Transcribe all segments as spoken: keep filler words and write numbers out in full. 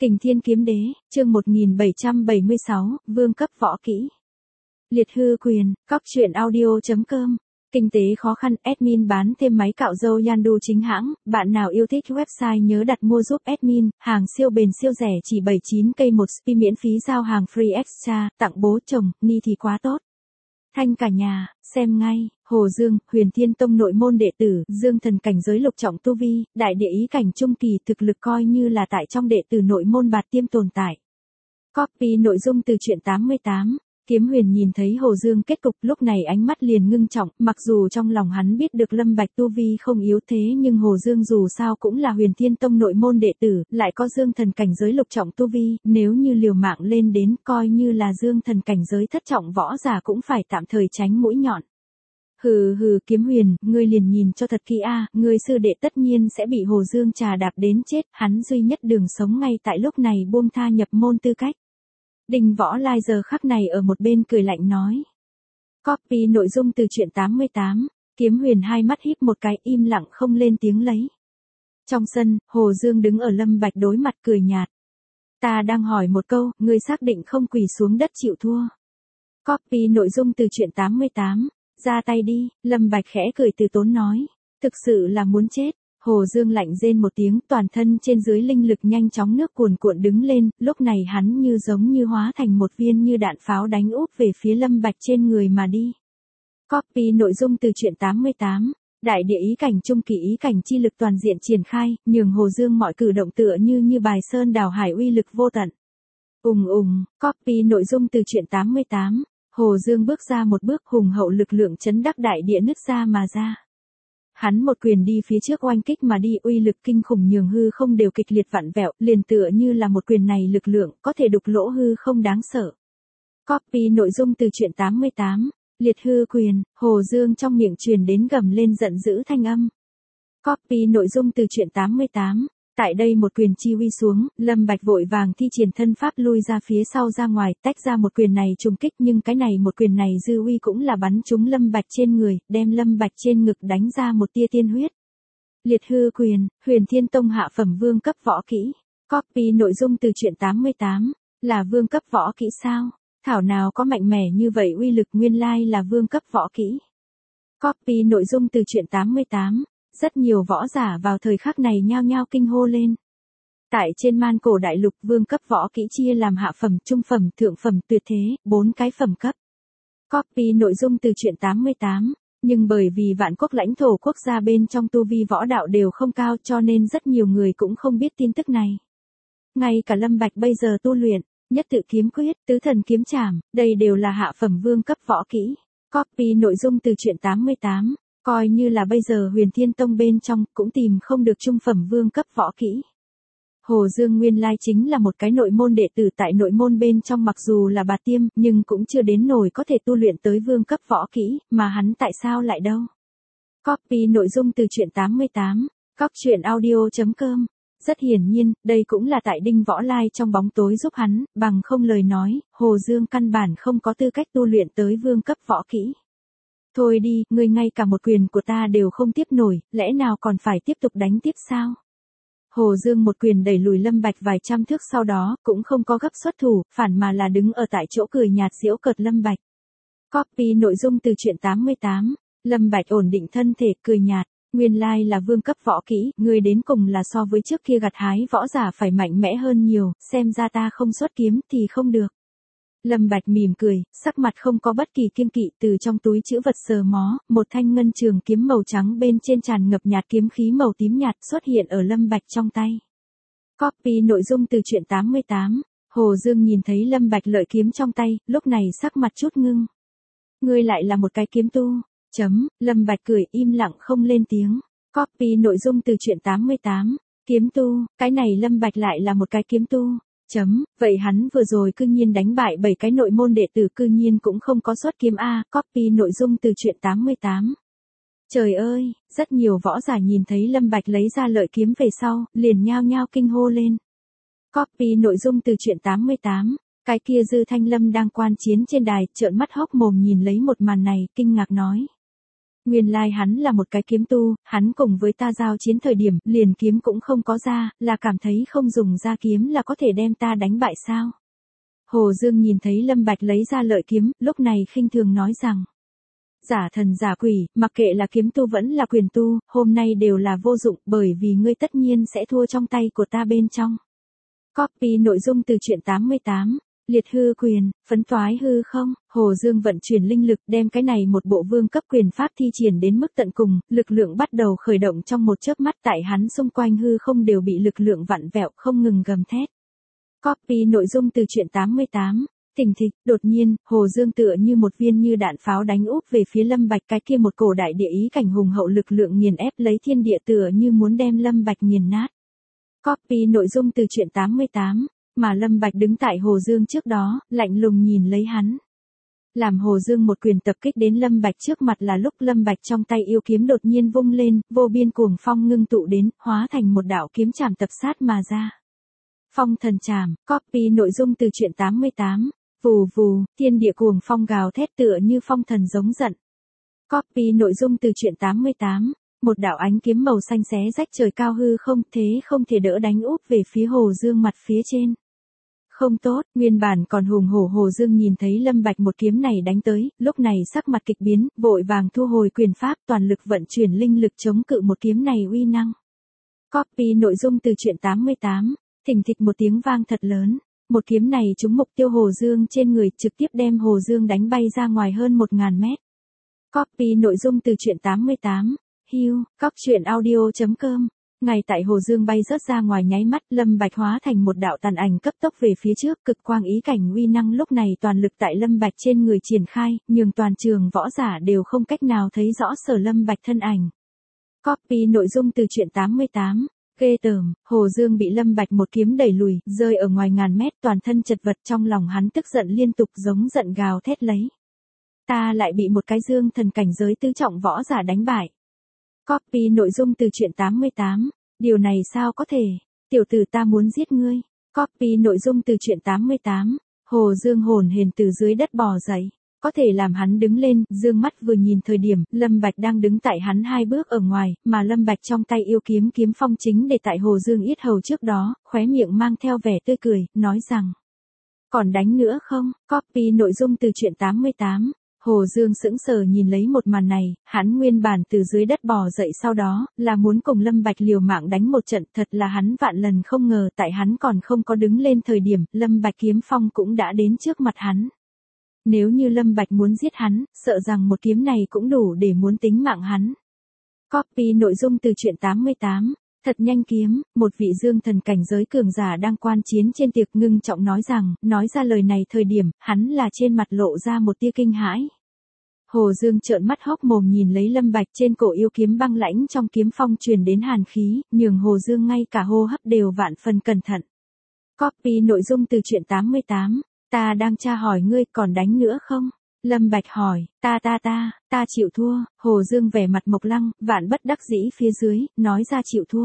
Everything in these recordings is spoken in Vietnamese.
Kình Thiên Kiếm Đế, chương một nghìn bảy trăm bảy mươi sáu, vương cấp võ kỹ. Liệt hư quyền, cóc truyện audio.com. Kinh tế khó khăn, admin bán thêm máy cạo râu Yandu chính hãng, bạn nào yêu thích website nhớ đặt mua giúp admin, hàng siêu bền siêu rẻ chỉ bảy mươi chín k một spi miễn phí giao hàng free extra, tặng bố chồng, ni thì quá tốt. Thanh cả nhà, xem ngay, Hồ Dương, Huyền Thiên Tông nội môn đệ tử, Dương Thần cảnh giới lục trọng tu vi, đại địa ý cảnh trung kỳ thực lực coi như là tại trong đệ tử nội môn bạt tiêm tồn tại. Copy nội dung từ truyện tám mươi tám. Kiếm Huyền nhìn thấy Hồ Dương kết cục lúc này ánh mắt liền ngưng trọng, mặc dù trong lòng hắn biết được Lâm Bạch tu vi không yếu thế nhưng Hồ Dương dù sao cũng là Huyền Thiên Tông nội môn đệ tử, lại có Dương Thần cảnh giới lục trọng tu vi, nếu như liều mạng lên đến coi như là Dương Thần cảnh giới thất trọng võ giả cũng phải tạm thời tránh mũi nhọn. Hừ hừ Kiếm Huyền, ngươi liền nhìn cho thật kỹ a, ngươi sư đệ tất nhiên sẽ bị Hồ Dương trà đạp đến chết, hắn duy nhất đường sống ngay tại lúc này buông tha nhập môn tư cách. Đinh Võ Lai giờ khắc này ở một bên cười lạnh nói. Copy nội dung từ truyện tám mươi tám, Kiếm Huyền hai mắt híp một cái im lặng không lên tiếng lấy. Trong sân, Hồ Dương đứng ở Lâm Bạch đối mặt cười nhạt. Ta đang hỏi một câu, ngươi xác định không quỳ xuống đất chịu thua. Copy nội dung từ truyện tám mươi tám, ra tay đi, Lâm Bạch khẽ cười từ tốn nói. Thực sự là muốn chết. Hồ Dương lạnh rên một tiếng, toàn thân trên dưới linh lực nhanh chóng nước cuồn cuộn đứng lên, lúc này hắn như giống như hóa thành một viên như đạn pháo đánh úp về phía Lâm Bạch trên người mà đi. Copy nội dung từ truyện tám mươi tám, đại địa ý cảnh trung kỳ ý cảnh chi lực toàn diện triển khai, nhường Hồ Dương mọi cử động tựa như như bài sơn đảo hải uy lực vô tận. Ùng ùng, copy nội dung từ truyện tám mươi tám, Hồ Dương bước ra một bước hùng hậu lực lượng chấn đắc đại địa nứt ra mà ra. Hắn một quyền đi phía trước oanh kích mà đi uy lực kinh khủng nhường hư không đều kịch liệt vặn vẹo, liền tựa như là một quyền này lực lượng có thể đục lỗ hư không đáng sợ. Copy nội dung từ truyện tám mươi tám, liệt hư quyền, Hồ Dương trong miệng truyền đến gầm lên giận dữ thanh âm. Copy nội dung từ truyện tám mươi tám, tại đây một quyền chi uy xuống, Lâm Bạch vội vàng thi triển thân pháp lui ra phía sau ra ngoài, tách ra một quyền này trùng kích nhưng cái này một quyền này dư uy cũng là bắn trúng Lâm Bạch trên người, đem Lâm Bạch trên ngực đánh ra một tia tiên huyết. Liệt hư quyền, Huyền Thiên Tông hạ phẩm vương cấp võ kỹ. Copy nội dung từ truyện tám mươi tám, là vương cấp võ kỹ sao? Thảo nào có mạnh mẽ như vậy uy lực nguyên lai là vương cấp võ kỹ. Copy nội dung từ truyện tám mươi tám. Rất nhiều võ giả vào thời khắc này nhao nhao kinh hô lên. Tại trên man cổ đại lục vương cấp võ kỹ chia làm hạ phẩm, trung phẩm, thượng phẩm, tuyệt thế, bốn cái phẩm cấp. Copy nội dung từ truyện tám mươi tám, nhưng bởi vì vạn quốc lãnh thổ quốc gia bên trong tu vi võ đạo đều không cao cho nên rất nhiều người cũng không biết tin tức này. Ngay cả Lâm Bạch bây giờ tu luyện, nhất tự kiếm quyết, tứ thần kiếm trảm, đây đều là hạ phẩm vương cấp võ kỹ. Copy nội dung từ truyện tám mươi tám. Coi như là bây giờ Huyền Thiên Tông bên trong cũng tìm không được trung phẩm vương cấp võ kỹ. Hồ Dương nguyên lai chính là một cái nội môn đệ tử tại nội môn bên trong mặc dù là bạt tiêm nhưng cũng chưa đến nổi có thể tu luyện tới vương cấp võ kỹ, mà hắn tại sao lại đâu. Copy nội dung từ truyện tám mươi tám, cóc truyện audio.com. Rất hiển nhiên, đây cũng là tại Đinh Võ Lai trong bóng tối giúp hắn, bằng không lời nói, Hồ Dương căn bản không có tư cách tu luyện tới vương cấp võ kỹ. Thôi đi, ngươi ngay cả một quyền của ta đều không tiếp nổi, lẽ nào còn phải tiếp tục đánh tiếp sao? Hồ Dương một quyền đẩy lùi Lâm Bạch vài trăm thước sau đó, cũng không có gấp xuất thủ, phản mà là đứng ở tại chỗ cười nhạt giễu cợt Lâm Bạch. Copy nội dung từ truyện tám mươi tám, Lâm Bạch ổn định thân thể, cười nhạt, nguyên lai là vương cấp võ kỹ, ngươi đến cùng là so với trước kia gặt hái võ giả phải mạnh mẽ hơn nhiều, xem ra ta không xuất kiếm thì không được. Lâm Bạch mỉm cười, sắc mặt không có bất kỳ kiêng kỵ từ trong túi trữ vật sờ mó, một thanh ngân trường kiếm màu trắng bên trên tràn ngập nhạt kiếm khí màu tím nhạt xuất hiện ở Lâm Bạch trong tay. Copy nội dung từ truyện tám mươi tám, Hồ Dương nhìn thấy Lâm Bạch lợi kiếm trong tay, lúc này sắc mặt chút ngưng. Ngươi lại là một cái kiếm tu, chấm, Lâm Bạch cười im lặng không lên tiếng. Copy nội dung từ truyện tám mươi tám, kiếm tu, cái này Lâm Bạch lại là một cái kiếm tu. Chấm, vậy hắn vừa rồi cư nhiên đánh bại bảy cái nội môn đệ tử cư nhiên cũng không có xuất kiếm A, copy nội dung từ truyện tám mươi tám. Trời ơi, rất nhiều võ giả nhìn thấy Lâm Bạch lấy ra lợi kiếm về sau, liền nhao nhao kinh hô lên. Copy nội dung từ truyện tám mươi tám, cái kia Dư Thanh Lâm đang quan chiến trên đài, trợn mắt hốc mồm nhìn lấy một màn này, kinh ngạc nói. Nguyên lai like hắn là một cái kiếm tu, hắn cùng với ta giao chiến thời điểm, liền kiếm cũng không có ra, là cảm thấy không dùng ra kiếm là có thể đem ta đánh bại sao. Hồ Dương nhìn thấy Lâm Bạch lấy ra lợi kiếm, lúc này khinh thường nói rằng. Giả thần giả quỷ, mặc kệ là kiếm tu vẫn là quyền tu, hôm nay đều là vô dụng, bởi vì ngươi tất nhiên sẽ thua trong tay của ta bên trong. Copy nội dung từ truyện tám mươi tám. Liệt hư quyền, phấn toái hư không, Hồ Dương vận chuyển linh lực đem cái này một bộ vương cấp quyền pháp thi triển đến mức tận cùng, lực lượng bắt đầu khởi động trong một chớp mắt tại hắn xung quanh hư không đều bị lực lượng vặn vẹo không ngừng gầm thét. Copy nội dung từ truyện tám mươi tám. Thình thịch, đột nhiên, Hồ Dương tựa như một viên như đạn pháo đánh úp về phía Lâm Bạch, cái kia một cổ đại địa ý cảnh hùng hậu lực lượng nghiền ép lấy thiên địa tựa như muốn đem Lâm Bạch nghiền nát. Copy nội dung từ truyện tám mươi tám. Mà Lâm Bạch đứng tại Hồ Dương trước đó, lạnh lùng nhìn lấy hắn. Làm Hồ Dương một quyền tập kích đến Lâm Bạch trước mặt là lúc Lâm Bạch trong tay yêu kiếm đột nhiên vung lên, vô biên cuồng phong ngưng tụ đến, hóa thành một đạo kiếm chảm tập sát mà ra. Phong thần chảm, copy nội dung từ truyện tám mươi tám. Vù vù, thiên địa cuồng phong gào thét tựa như phong thần giống giận. Copy nội dung từ truyện tám mươi tám. Một đạo ánh kiếm màu xanh xé rách trời cao hư không, thế không thể đỡ đánh úp về phía Hồ Dương mặt phía trên. Không tốt, nguyên bản còn hùng hổ Hồ Dương nhìn thấy Lâm Bạch một kiếm này đánh tới, lúc này sắc mặt kịch biến, vội vàng thu hồi quyền pháp, toàn lực vận chuyển linh lực chống cự một kiếm này uy năng. Copy nội dung từ truyện tám mươi tám. Thình thịch một tiếng vang thật lớn, một kiếm này trúng mục tiêu Hồ Dương trên người, trực tiếp đem Hồ Dương đánh bay ra ngoài hơn một ngàn mét. Copy nội dung từ truyện tám mươi tám. Hiu, cóc truyện audio chấm com. Ngay tại Hồ Dương bay rớt ra ngoài nháy mắt, Lâm Bạch hóa thành một đạo tàn ảnh cấp tốc về phía trước, cực quang ý cảnh uy năng lúc này toàn lực tại Lâm Bạch trên người triển khai, nhường toàn trường võ giả đều không cách nào thấy rõ sở Lâm Bạch thân ảnh. Copy nội dung từ truyện tám mươi tám. Ghê tởm, Hồ Dương bị Lâm Bạch một kiếm đẩy lùi, rơi ở ngoài ngàn mét, toàn thân chật vật, trong lòng hắn tức giận liên tục giống giận gào thét lấy. Ta lại bị một cái dương thần cảnh giới tứ trọng võ giả đánh bại. Copy nội dung từ truyện tám mươi tám. Điều này sao có thể? Tiểu tử ta muốn giết ngươi. Copy nội dung từ truyện tám mươi tám. Hồ Dương hồn hển từ dưới đất bò dậy. Có thể làm hắn đứng lên, dương mắt vừa nhìn thời điểm, Lâm Bạch đang đứng tại hắn hai bước ở ngoài, mà Lâm Bạch trong tay yêu kiếm kiếm phong chính để tại Hồ Dương yết hầu trước đó, khóe miệng mang theo vẻ tươi cười, nói rằng. Còn đánh nữa không? Copy nội dung từ truyện tám mươi tám. Hồ Dương sững sờ nhìn lấy một màn này, hắn nguyên bản từ dưới đất bò dậy sau đó, là muốn cùng Lâm Bạch liều mạng đánh một trận, thật là hắn vạn lần không ngờ tại hắn còn không có đứng lên thời điểm, Lâm Bạch kiếm phong cũng đã đến trước mặt hắn. Nếu như Lâm Bạch muốn giết hắn, sợ rằng một kiếm này cũng đủ để muốn tính mạng hắn. Copy nội dung từ truyện tám mươi tám. Thật nhanh kiếm, một vị dương thần cảnh giới cường giả đang quan chiến trên tiệc ngưng trọng nói rằng, nói ra lời này thời điểm, hắn là trên mặt lộ ra một tia kinh hãi. Hồ Dương trợn mắt hốc mồm nhìn lấy Lâm Bạch, trên cổ yêu kiếm băng lãnh trong kiếm phong truyền đến hàn khí, nhường Hồ Dương ngay cả hô hấp đều vạn phần cẩn thận. Copy nội dung từ truyện tám mươi tám. Ta đang tra hỏi ngươi còn đánh nữa không? Lâm Bạch hỏi, ta ta ta, ta chịu thua. Hồ Dương vẻ mặt mộc lăng, vạn bất đắc dĩ phía dưới, nói ra chịu thua.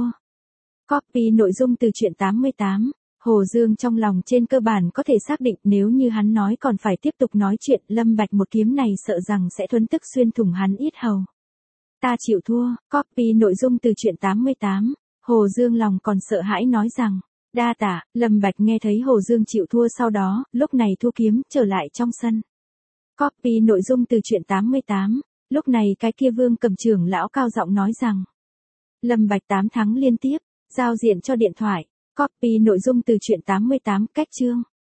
Copy nội dung từ truyện tám mươi tám. Hồ Dương trong lòng trên cơ bản có thể xác định nếu như hắn nói còn phải tiếp tục nói chuyện, Lâm Bạch một kiếm này sợ rằng sẽ thuấn tức xuyên thủng hắn yết hầu. Ta chịu thua. Copy nội dung từ truyện tám mươi tám. Hồ Dương lòng còn sợ hãi nói rằng. Đa tạ. Lâm Bạch nghe thấy Hồ Dương chịu thua sau đó, lúc này thu kiếm, trở lại trong sân. Copy nội dung từ truyện tám mươi tám. Lúc này cái kia Vương Cầm trưởng lão cao giọng nói rằng. Lâm Bạch tám thắng liên tiếp, giao diện cho điện thoại. Copy nội dung từ truyện tám mươi tám, cách chương.